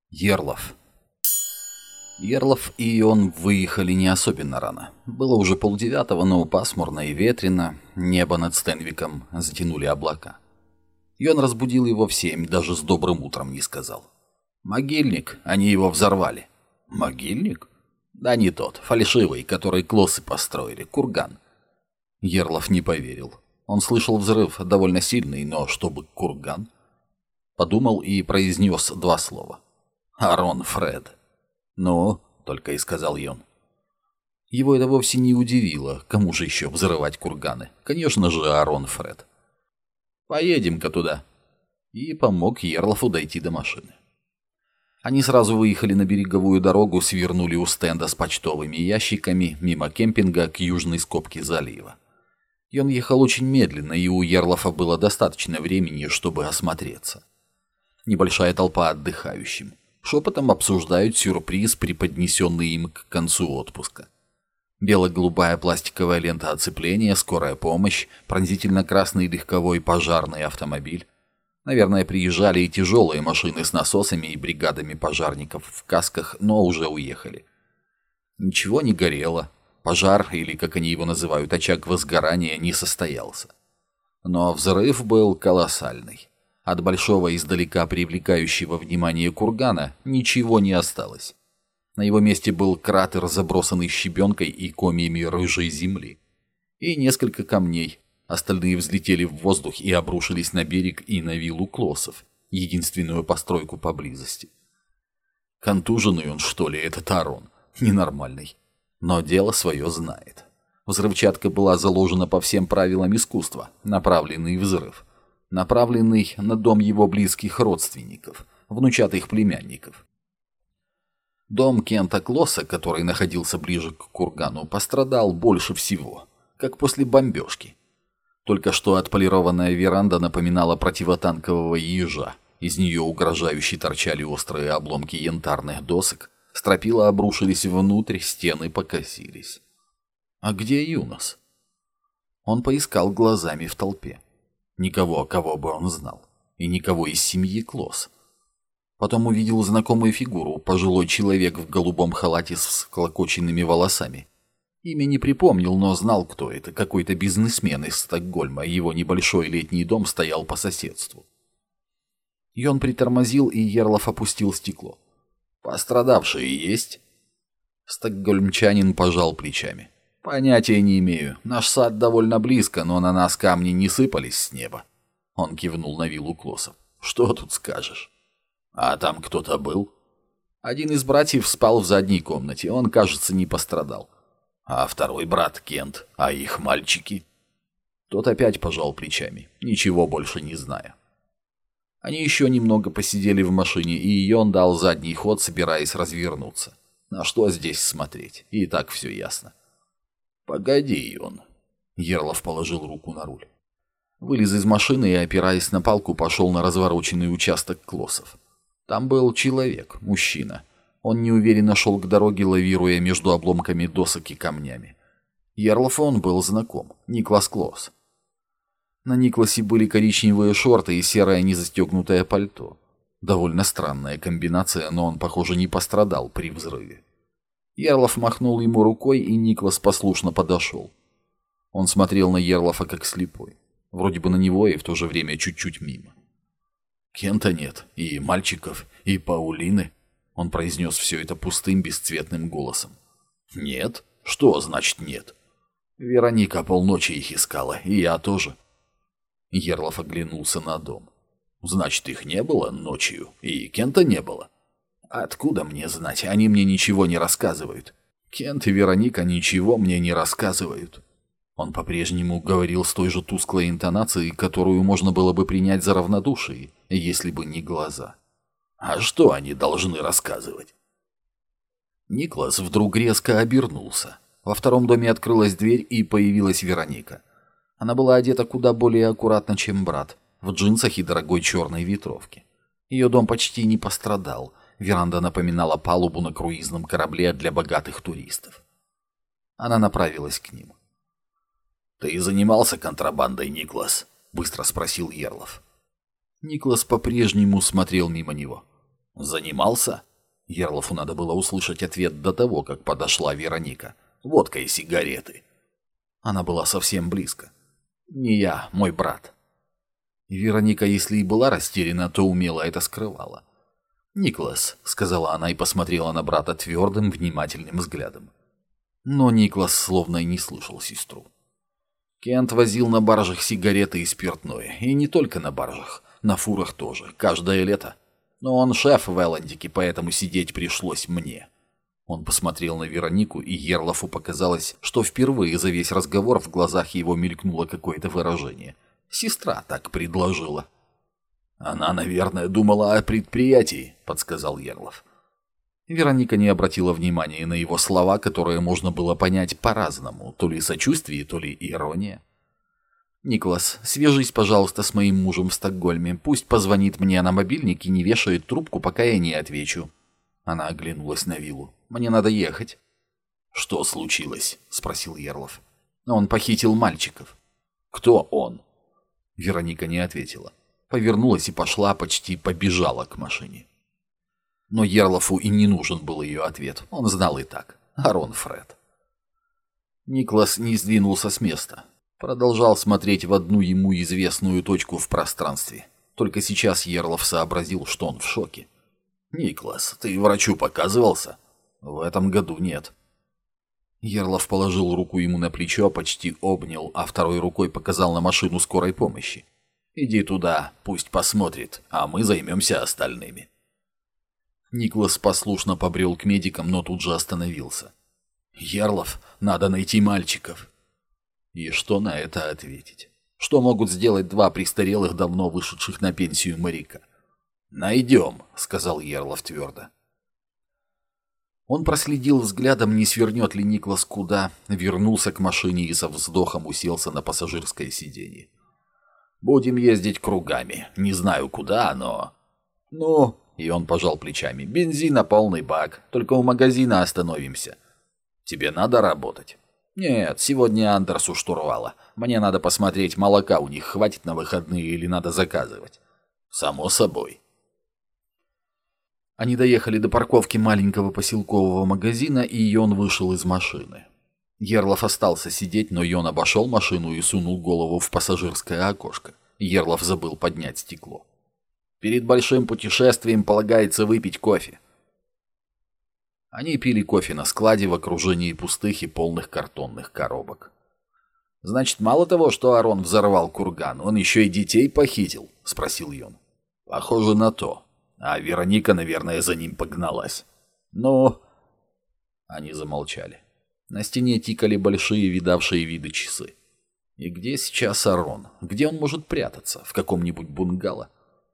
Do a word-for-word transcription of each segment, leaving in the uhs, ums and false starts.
Ерлов. Ерлов и он выехали не особенно рано. Было уже полдевятого, но пасмурно и ветрено, небо над Стенвиком затянули облака. Йон разбудил его в семь, даже с добрым утром не сказал. «Могильник, они его взорвали». «Могильник?» «Да не тот, фальшивый, который клоссы построили, курган». Ерлов не поверил. Он слышал взрыв, довольно сильный, но чтобы курган? Подумал и произнес два слова. «Арон Фред». «Ну?» — только и сказал Йон. Его это вовсе не удивило. Кому же еще взрывать курганы? Конечно же, Арон Фред. «Поедем-ка туда». И помог Ерлофу дойти до машины. Они сразу выехали на береговую дорогу, свернули у стенда с почтовыми ящиками мимо кемпинга к южной скобке залива. Йон ехал очень медленно, и у Ерлофа было достаточно времени, чтобы осмотреться. Небольшая толпа отдыхающим. Шепотом обсуждают сюрприз, преподнесенный им к концу отпуска. Бело-голубая пластиковая лента оцепления, скорая помощь, пронзительно-красный легковой пожарный автомобиль. Наверное, приезжали и тяжелые машины с насосами и бригадами пожарников в касках, но уже уехали. Ничего не горело. Пожар, или, как они его называют, очаг возгорания, не состоялся. Но взрыв был колоссальный. От большого издалека привлекающего внимание кургана ничего не осталось. На его месте был кратер, забросанный щебенкой и комьями рыжей земли. И несколько камней. Остальные взлетели в воздух и обрушились на берег и на виллу Клоссов, единственную постройку поблизости. Контуженный он, что ли, этот Арон? Ненормальный. Но дело свое знает. Взрывчатка была заложена по всем правилам искусства. Направленный взрыв. Направленный на дом его близких родственников, внучатых племянников. Дом Кента Клосса, который находился ближе к кургану, пострадал больше всего, как после бомбежки. Только что отполированная веранда напоминала противотанкового ежа. Из нее угрожающе торчали острые обломки янтарных досок, стропила обрушились внутрь, стены покосились. А где Юнос? Он поискал глазами в толпе. Никого, кого бы он знал. И никого из семьи Клосс. Потом увидел знакомую фигуру, пожилой человек в голубом халате с всклокоченными волосами. Имя не припомнил, но знал, кто это. Какой-то бизнесмен из Стокгольма. Его небольшой летний дом стоял по соседству. Йон притормозил, и Ерлов опустил стекло. «Пострадавшие есть?» Стокгольмчанин пожал плечами. «Понятия не имею. Наш сад довольно близко, но на нас камни не сыпались с неба». Он кивнул на виллу Клоссов. «Что тут скажешь?» «А там кто-то был?» «Один из братьев спал в задней комнате. Он, кажется, не пострадал». «А второй брат Кент? А их мальчики?» Тот опять пожал плечами, ничего больше не зная. Они еще немного посидели в машине, и Йон дал задний ход, собираясь развернуться. На что здесь смотреть? И так все ясно. «Погоди, Йон». Ерлов положил руку на руль. Вылез из машины и, опираясь на палку, пошел на развороченный участок Клоссов. Там был человек, мужчина. Он неуверенно шел к дороге, лавируя между обломками досок и камнями. Ерлов он был знаком. Никлас Клосс. На Никласе были коричневые шорты и серое незастегнутое пальто. Довольно странная комбинация, но он, похоже, не пострадал при взрыве. Ерлов махнул ему рукой, и Никлас послушно подошел. Он смотрел на Ерлофа как слепой. Вроде бы на него и в то же время чуть-чуть мимо. «Кента нет, и мальчиков, и Паулины». Он произнес все это пустым, бесцветным голосом. «Нет? Что значит нет?» «Вероника полночи их искала, и я тоже». Ерлов оглянулся на дом. «Значит, их не было ночью, и Кента не было?» «Откуда мне знать? Они мне ничего не рассказывают. Кент и Вероника ничего мне не рассказывают». Он по-прежнему говорил с той же тусклой интонацией, которую можно было бы принять за равнодушие, если бы не глаза. «А что они должны рассказывать?» Никлас вдруг резко обернулся. Во втором доме открылась дверь, и появилась Вероника. Она была одета куда более аккуратно, чем брат, в джинсах и дорогой черной ветровке. Ее дом почти не пострадал. Веранда напоминала палубу на круизном корабле для богатых туристов. Она направилась к ним. «Ты занимался контрабандой, Никлас?» — быстро спросил Ерлов. Никлас по-прежнему смотрел мимо него. «Занимался?» Ерлофу надо было услышать ответ до того, как подошла Вероника. «Водка и сигареты». Она была совсем близко. «Не я, мой брат». Вероника, если и была растеряна, то умело это скрывала. «Никлас», — сказала она и посмотрела на брата твердым, внимательным взглядом. Но Никлас словно и не слышал сестру. Кент возил на баржах сигареты и спиртное. И не только на баржах, на фурах тоже, каждое лето. Но он шеф в Элландике, поэтому сидеть пришлось мне. Он посмотрел на Веронику, и Ерлофу показалось, что впервые за весь разговор в глазах его мелькнуло какое-то выражение. Сестра так предложила. «Она, наверное, думала о предприятии», — подсказал Ерлоф. Вероника не обратила внимания на его слова, которые можно было понять по-разному, то ли сочувствие, то ли ирония. «Никлас, свяжись, пожалуйста, с моим мужем в Стокгольме. Пусть позвонит мне на мобильник и не вешает трубку, пока я не отвечу». Она оглянулась на виллу. «Мне надо ехать». «Что случилось?» — спросил Ерлоф. «Он похитил мальчиков». «Кто он?» Вероника не ответила. Повернулась и пошла, почти побежала к машине. Но Ерлофу и не нужен был ее ответ. Он знал и так. Арон Фред. Никлас не сдвинулся с места. Продолжал смотреть в одну ему известную точку в пространстве. Только сейчас Ерлоф сообразил, что он в шоке. «Никлас, ты врачу показывался?» «В этом году нет». Ерлоф положил руку ему на плечо, почти обнял, а второй рукой показал на машину скорой помощи. «Иди туда, пусть посмотрит, а мы займемся остальными». Никлас послушно побрел к медикам, но тут же остановился. «Ерлоф, надо найти мальчиков». И что на это ответить? Что могут сделать два престарелых, давно вышедших на пенсию моряка? «Найдем», — сказал Ерлоф твердо. Он проследил взглядом, не свернет ли Никлас куда, вернулся к машине и со вздохом уселся на пассажирское сиденье. «Будем ездить кругами. Не знаю куда, но...» «Ну...» — и он пожал плечами. «Бензин на полный бак. Только у магазина остановимся». «Тебе надо работать?» «Нет, сегодня Андерс у штурвала. Мне надо посмотреть, молока у них хватит на выходные или надо заказывать». «Само собой». Они доехали до парковки маленького поселкового магазина, и Йон вышел из машины. Ерлоф остался сидеть, но Йон обошел машину и сунул голову в пассажирское окошко. Ерлоф забыл поднять стекло. «Перед большим путешествием полагается выпить кофе». Они пили кофе на складе в окружении пустых и полных картонных коробок. «Значит, мало того, что Арон взорвал курган, он еще и детей похитил?» — спросил Йон. «Похоже на то. А Вероника, наверное, за ним погналась». «Ну...» Они замолчали. На стене тикали большие видавшие виды часы. И где сейчас Арон? Где он может прятаться? В каком-нибудь бунгало?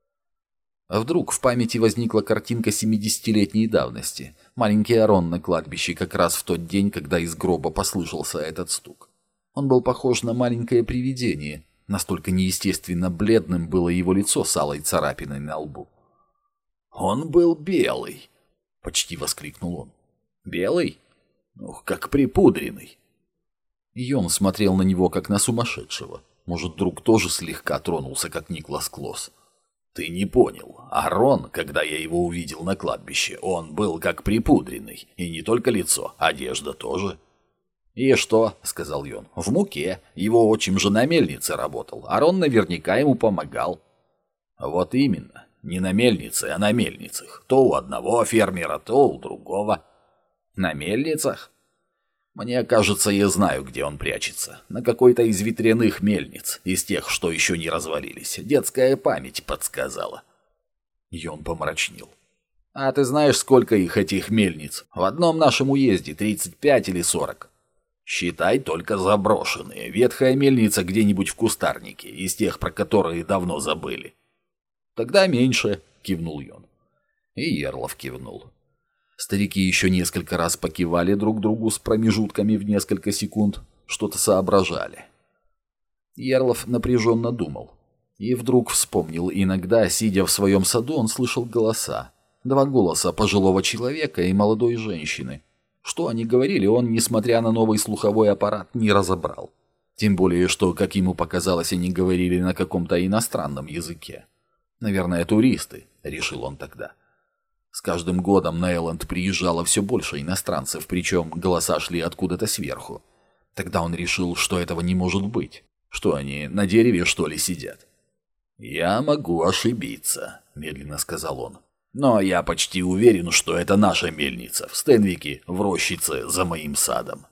А вдруг в памяти возникла картинка семидесятилетней давности. Маленький Арон на кладбище как раз в тот день, когда из гроба послышался этот стук. Он был похож на маленькое привидение. Настолько неестественно бледным было его лицо с алой царапиной на лбу. «Он был белый!» — почти воскликнул он. «Белый? Ух, как припудренный!» И он смотрел на него, как на сумасшедшего. Может, друг тоже слегка тронулся, как Никлас Клосс. «Ты не понял. Арон, когда я его увидел на кладбище, он был как припудренный. И не только лицо, одежда тоже». «И что?» — сказал Йон. «В муке. Его отчим же на мельнице работал. Арон наверняка ему помогал». «Вот именно. Не на мельнице, а на мельницах. То у одного фермера, то у другого». «На мельницах?» «Мне кажется, я знаю, где он прячется. На какой-то из ветряных мельниц, из тех, что еще не развалились. Детская память подсказала». И он помрачнел. «А ты знаешь, сколько их, этих мельниц? В одном нашем уезде тридцать пять или сорок. Считай только заброшенные. Ветхая мельница где-нибудь в кустарнике, из тех, про которые давно забыли». «Тогда меньше», — кивнул Йон. И Ерлоф кивнул. Старики еще несколько раз покивали друг другу с промежутками в несколько секунд, что-то соображали. Ерлоф напряженно думал. И вдруг вспомнил, иногда, сидя в своем саду, он слышал голоса. Два голоса пожилого человека и молодой женщины. Что они говорили, он, несмотря на новый слуховой аппарат, не разобрал. Тем более, что, как ему показалось, они говорили на каком-то иностранном языке. «Наверное, туристы», — решил он тогда. С каждым годом на Элленд приезжало все больше иностранцев, причем голоса шли откуда-то сверху. Тогда он решил, что этого не может быть. Что они, на дереве, что ли, сидят? «Я могу ошибиться», — медленно сказал он. «Но я почти уверен, что это наша мельница в Стенвике, в рощице за моим садом».